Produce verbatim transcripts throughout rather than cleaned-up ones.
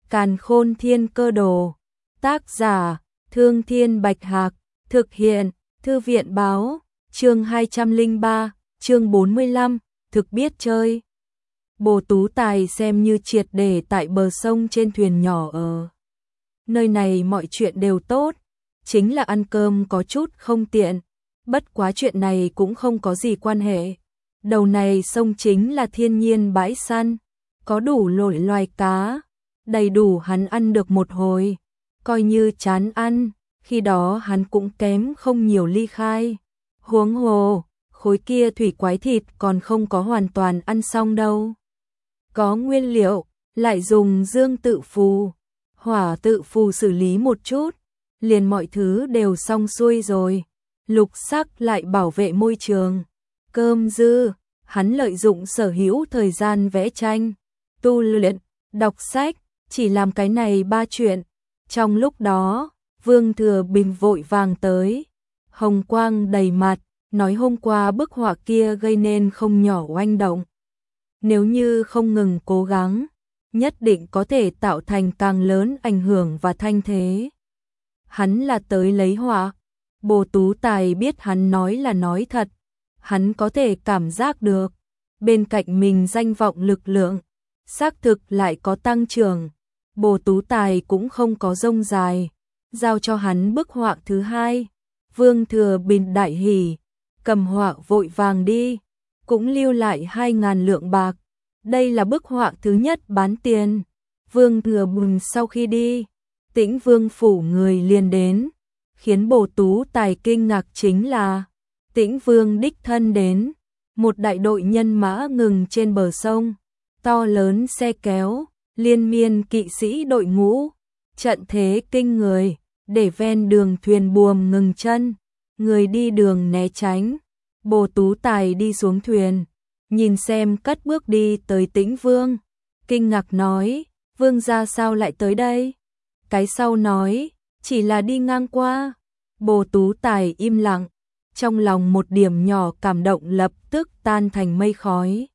Càn Khôn Thiên Cơ Đồ. Tác giả: Thương Thiên Bạch Hạc. Thực hiện: Thư viện Báo. Chương hai trăm lẻ ba, chương bốn mươi lăm, thực biết chơi. Bồ Tú Tài xem như triệt để tại bờ sông trên thuyền nhỏ ở. Nơi này mọi chuyện đều tốt, chính là ăn cơm có chút không tiện, bất quá chuyện này cũng không có gì quan hệ. Đầu này sông chính là thiên nhiên bãi săn, có đủ loại loài cá, đầy đủ hắn ăn được một hồi, coi như chán ăn, khi đó hắn cũng kém không nhiều ly khai. Huống hồ, khối kia thủy quái thịt còn không có hoàn toàn ăn xong đâu. Có nguyên liệu, lại dùng dương tự phù, hỏa tự phù xử lý một chút, liền mọi thứ đều xong xuôi rồi. Lục sắc lại bảo vệ môi trường. Cơm dư, hắn lợi dụng sở hữu thời gian vẽ tranh, tu luyện, đọc sách, chỉ làm cái này ba chuyện. Trong lúc đó, Vương Thừa Bình vội vàng tới, hồng quang đầy mặt, nói hôm qua bức họa kia gây nên không nhỏ oanh động. Nếu như không ngừng cố gắng, nhất định có thể tạo thành càng lớn ảnh hưởng và thanh thế. Hắn là tới lấy họa. Bồ Tú Tài biết hắn nói là nói thật, hắn có thể cảm giác được, bên cạnh mình danh vọng lực lượng, xác thực lại có tăng trưởng. Bồ Tú Tài cũng không có rông dài, giao cho hắn bức họa thứ hai. Vương Thừa Bình đại hỉ, cầm họa vội vàng đi, cũng lưu lại hai ngàn lượng bạc. Đây là bức họa thứ nhất bán tiền. Vương Thừa Bình sau khi đi, Tĩnh Vương phủ người liền đến, khiến Bồ Tú Tài kinh ngạc chính là Tĩnh Vương đích thân đến, một đại đội nhân mã ngừng trên bờ sông, to lớn xe kéo, liên miên kỵ sĩ đội ngũ, trận thế kinh người, để ven đường thuyền buồm ngừng chân, người đi đường né tránh. Bồ Tú Tài đi xuống thuyền, nhìn xem cất bước đi tới Tĩnh Vương, kinh ngạc nói, Vương gia sao lại tới đây? Cái sau nói, chỉ là đi ngang qua. Bồ Tú Tài im lặng, trong lòng một điểm nhỏ cảm động lập tức tan thành mây khói.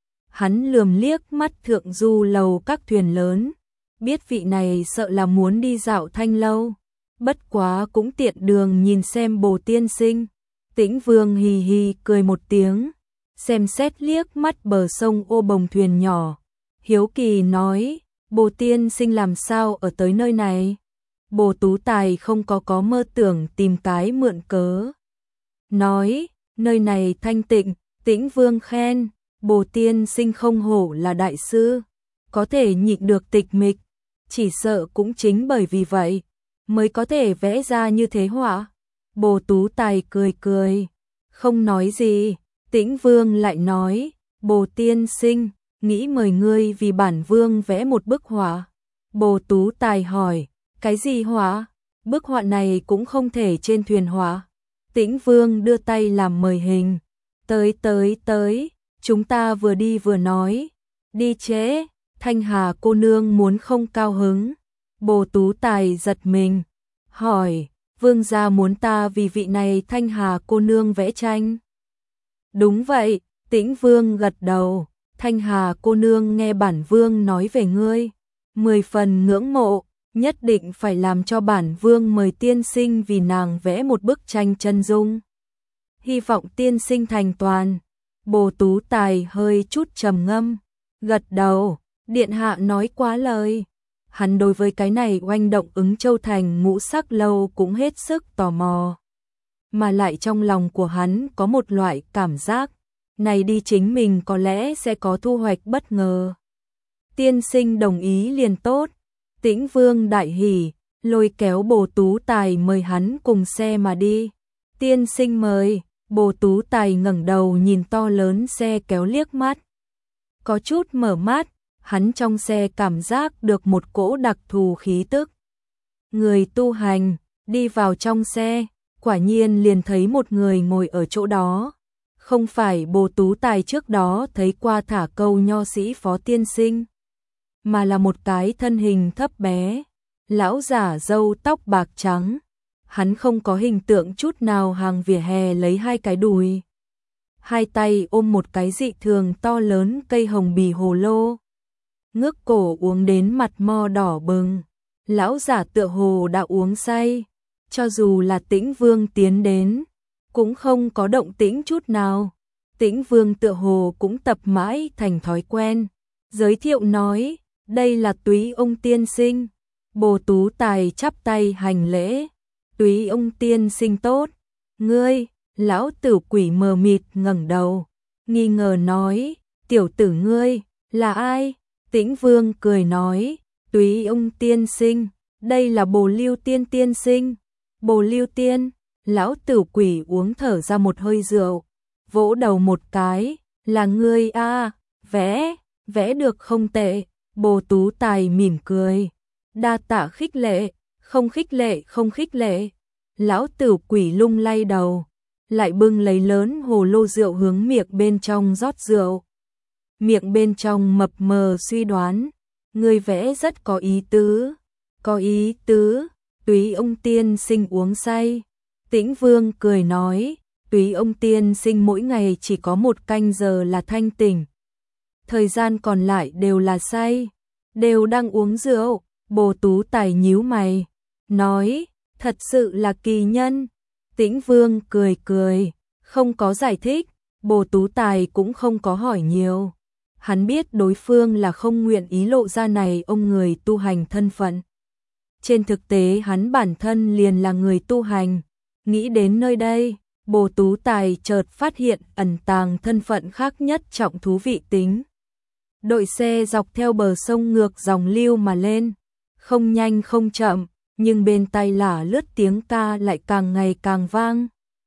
Hắn lườm liếc mắt thượng du lầu các thuyền lớn, biết vị này sợ là muốn đi dạo Thanh lâu, bất quá cũng tiện đường nhìn xem Bồ tiên sinh. Tĩnh Vương hì hì cười một tiếng, xem xét liếc mắt bờ sông ô bồng thuyền nhỏ, hiếu kỳ nói, Bồ tiên sinh làm sao ở tới nơi này? Bồ Tú Tài không có có mơ tưởng tìm cái mượn cớ, nói, nơi này thanh tịnh. Tĩnh Vương khen, Bồ tiên sinh không hổ là đại sư, có thể nhịn được tịch mịch, chỉ sợ cũng chính bởi vì vậy mới có thể vẽ ra như thế họa. Bồ Tú Tài cười cười, không nói gì. Tĩnh Vương lại nói, Bồ tiên sinh, nghĩ mời ngươi vì bản vương vẽ một bức họa. Bồ Tú Tài hỏi, cái gì họa? Bức họa này cũng không thể trên thuyền họa. Tĩnh Vương đưa tay làm mời hình, tới tới tới, chúng ta vừa đi vừa nói, đi trễ, Thanh Hà cô nương muốn không cao hứng. Bồ Tú Tài giật mình, hỏi, Vương gia muốn ta vì vị này Thanh Hà cô nương vẽ tranh? Đúng vậy. Tĩnh Vương gật đầu, Thanh Hà cô nương nghe bản vương nói về ngươi, mười phần ngưỡng mộ, nhất định phải làm cho bản vương mời tiên sinh vì nàng vẽ một bức tranh chân dung. Hy vọng tiên sinh thành toàn. Bồ Tú Tài hơi chút trầm ngâm, gật đầu, điện hạ nói quá lời. Hắn đối với cái này oanh động Ứng Châu thành ngũ sắc lâu cũng hết sức tò mò. Mà lại trong lòng của hắn có một loại cảm giác, này đi chính mình có lẽ sẽ có thu hoạch bất ngờ. Tiên sinh đồng ý liền tốt. Tĩnh Vương đại hỉ, lôi kéo Bồ Tú Tài mời hắn cùng xe mà đi. Tiên sinh mời. Bồ Tú Tài ngẩng đầu nhìn to lớn xe kéo liếc mắt, có chút mở mắt, hắn trong xe cảm giác được một cỗ đặc thù khí tức. Người tu hành, đi vào trong xe, quả nhiên liền thấy một người ngồi ở chỗ đó. Không phải Bồ Tú Tài trước đó thấy qua thả câu nho sĩ Phó tiên sinh, mà là một cái thân hình thấp bé, lão giả râu tóc bạc trắng. Hắn không có hình tượng chút nào hàng vỉa hè lấy hai cái đùi, hai tay ôm một cái dị thường to lớn cây hồng bì hồ lô. ngước cổ uống đến mặt mo đỏ bừng. Lão giả tựa hồ đã uống say, cho dù là Tĩnh Vương tiến đến, cũng không có động tĩnh chút nào. Tĩnh Vương tựa hồ cũng tập mãi thành thói quen, giới thiệu nói, đây là Túy ông tiên sinh. Bồ Tú Tài chắp tay hành lễ, Túy ông tiên sinh tốt, ngươi. Lão Tử Quỷ mờ mịt ngẩng đầu, nghi ngờ nói, tiểu tử ngươi, là ai? Tĩnh Vương cười nói, Túy ông tiên sinh, đây là Bồ Lưu Tiên tiên sinh. Bồ Lưu Tiên, Lão Tử Quỷ uống thở ra một hơi rượu, vỗ đầu một cái, là ngươi a, vẽ, vẽ được không tệ. Bồ Tú Tài mỉm cười, đa tạ khích lệ, không khích lệ, không khích lệ. Lão Tử Quỷ lung lay đầu, lại bưng lấy lớn hồ lô rượu hướng miệng bên trong rót rượu. Miệng bên trong mập mờ suy đoán, người vẽ rất có ý tứ, có ý tứ. Túy ông tiên sinh uống say. Tĩnh Vương cười nói, Túy ông tiên sinh mỗi ngày chỉ có một canh giờ là thanh tỉnh, thời gian còn lại đều là say, đều đang uống rượu. Bồ Tú Tài nhíu mày, nói, thật sự là kỳ nhân. Tĩnh Vương cười cười, không có giải thích. Bồ Tú Tài cũng không có hỏi nhiều, hắn biết đối phương là không nguyện ý lộ ra này ông người tu hành thân phận. Trên thực tế hắn bản thân liền là người tu hành. Nghĩ đến nơi đây, Bồ Tú Tài chợt phát hiện ẩn tàng thân phận khác nhất trọng thú vị tính. Đội xe dọc theo bờ sông ngược dòng lưu mà lên, không nhanh không chậm, nhưng bên tai lả lướt tiếng ca lại càng ngày càng vang.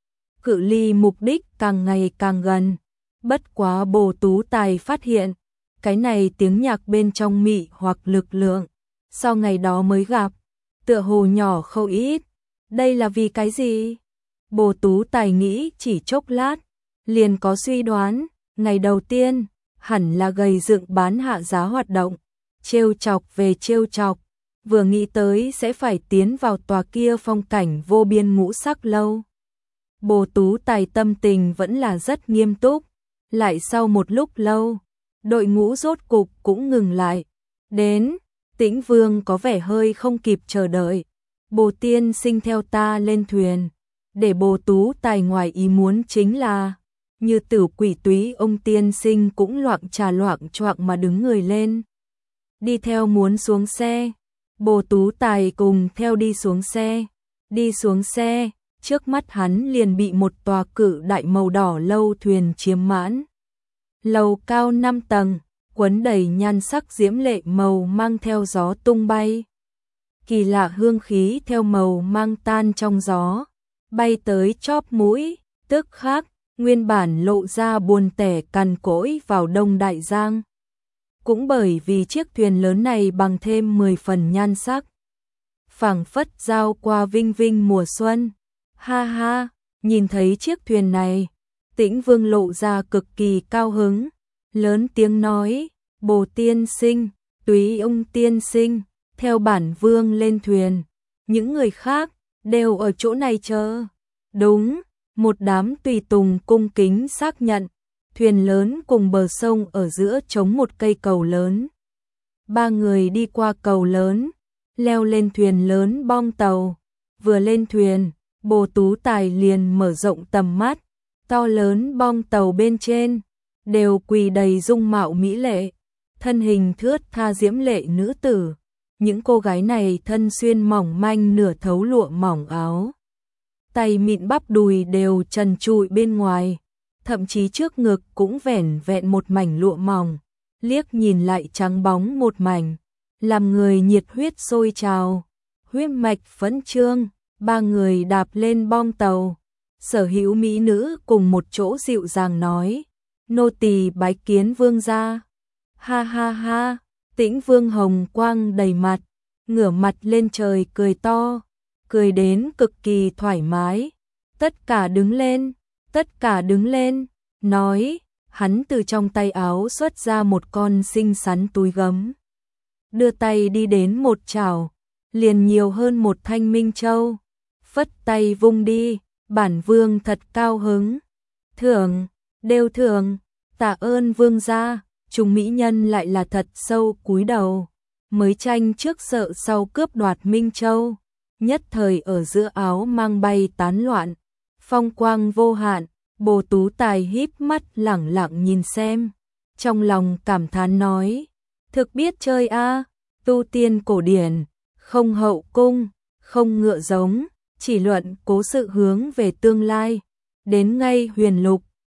Cự ly mục đích càng ngày càng gần. Bất quá Bồ Tú Tài phát hiện, cái này tiếng nhạc bên trong mị hoặc lực lượng, sau ngày đó mới gặp, tựa hồ nhỏ không ít. Đây là vì cái gì? Bồ Tú Tài nghĩ chỉ chốc lát, liền có suy đoán. Ngày đầu tiên, hẳn là gầy dựng bán hạ giá hoạt động, trêu chọc về trêu chọc. Vừa nghĩ tới sẽ phải tiến vào tòa kia phong cảnh vô biên ngũ sắc lâu. Bồ Tú Tài tâm tình vẫn là rất nghiêm túc. Lại sau một lúc lâu, đội ngũ rốt cục cũng ngừng lại. Đến, Tĩnh Vương có vẻ hơi không kịp chờ đợi. Bồ tiên sinh theo ta lên thuyền. Để Bồ Tú Tài ngoài ý muốn chính là, Như Tử Quỷ Túy ông tiên sinh cũng loạng trà loạng choạng mà đứng người lên. Đi theo muốn xuống xe. Bồ Tú Tài cùng theo đi xuống xe. Đi xuống xe, trước mắt hắn liền bị một tòa cự đại màu đỏ lâu thuyền chiếm mãn. Lầu cao năm tầng, quấn đầy nhan sắc diễm lệ màu mang theo gió tung bay. Kỳ lạ hương khí theo màu mang tan trong gió, bay tới chóp mũi, tức khắc, nguyên bản lộ ra buồn tẻ cằn cỗi vào Đông Đại Giang. Cũng bởi vì chiếc thuyền lớn này bằng thêm mười phần nhan sắc, phảng phất giao qua vinh vinh mùa xuân. Ha ha, nhìn thấy chiếc thuyền này, Tĩnh Vương lộ ra cực kỳ cao hứng, lớn tiếng nói, Bồ tiên sinh, Túy ông tiên sinh, theo bản vương lên thuyền, những người khác đều ở chỗ này chờ. Đúng, một đám tùy tùng cung kính xác nhận. Thuyền lớn cùng bờ sông ở giữa chống một cây cầu lớn. Ba người đi qua cầu lớn, leo lên thuyền lớn bong tàu. Vừa lên thuyền, Bồ Tú Tài liền mở rộng tầm mắt. To lớn bong tàu bên trên, đều quỳ đầy dung mạo mỹ lệ, thân hình thướt tha diễm lệ nữ tử. Những cô gái này thân xuyên mỏng manh nửa thấu lụa mỏng áo, tay mịn bắp đùi đều trần trụi bên ngoài, thậm chí trước ngực cũng vẻn vẹn một mảnh lụa mỏng, liếc nhìn lại trắng bóng một mảnh, làm người nhiệt huyết sôi trào, huyết mạch phấn trương. Ba người đạp lên bong tàu, sở hữu mỹ nữ cùng một chỗ dịu dàng nói, nô tỳ bái kiến vương gia. Ha ha ha, Tĩnh Vương hồng quang đầy mặt, ngửa mặt lên trời cười to, cười đến cực kỳ thoải mái. Tất cả đứng lên, tất cả đứng lên, nói, hắn từ trong tay áo xuất ra một con xinh xắn túi gấm, đưa tay đi đến một chảo, liền nhiều hơn một thanh minh châu, phất tay vung đi, bản vương thật cao hứng. Thưởng, đều thưởng, tạ ơn vương gia. chúng mỹ nhân lại là thật sâu cúi đầu, mới tranh trước sợ sau cướp đoạt Minh Châu, nhất thời ở giữa áo mang bay tán loạn, phong quang vô hạn, Bồ Tú Tài híp mắt lẳng lặng nhìn xem, trong lòng cảm thán nói, thực biết chơi a, tu tiên cổ điển, không hậu cung, không ngựa giống, chỉ luận cố sự hướng về tương lai, đến ngay huyền lục,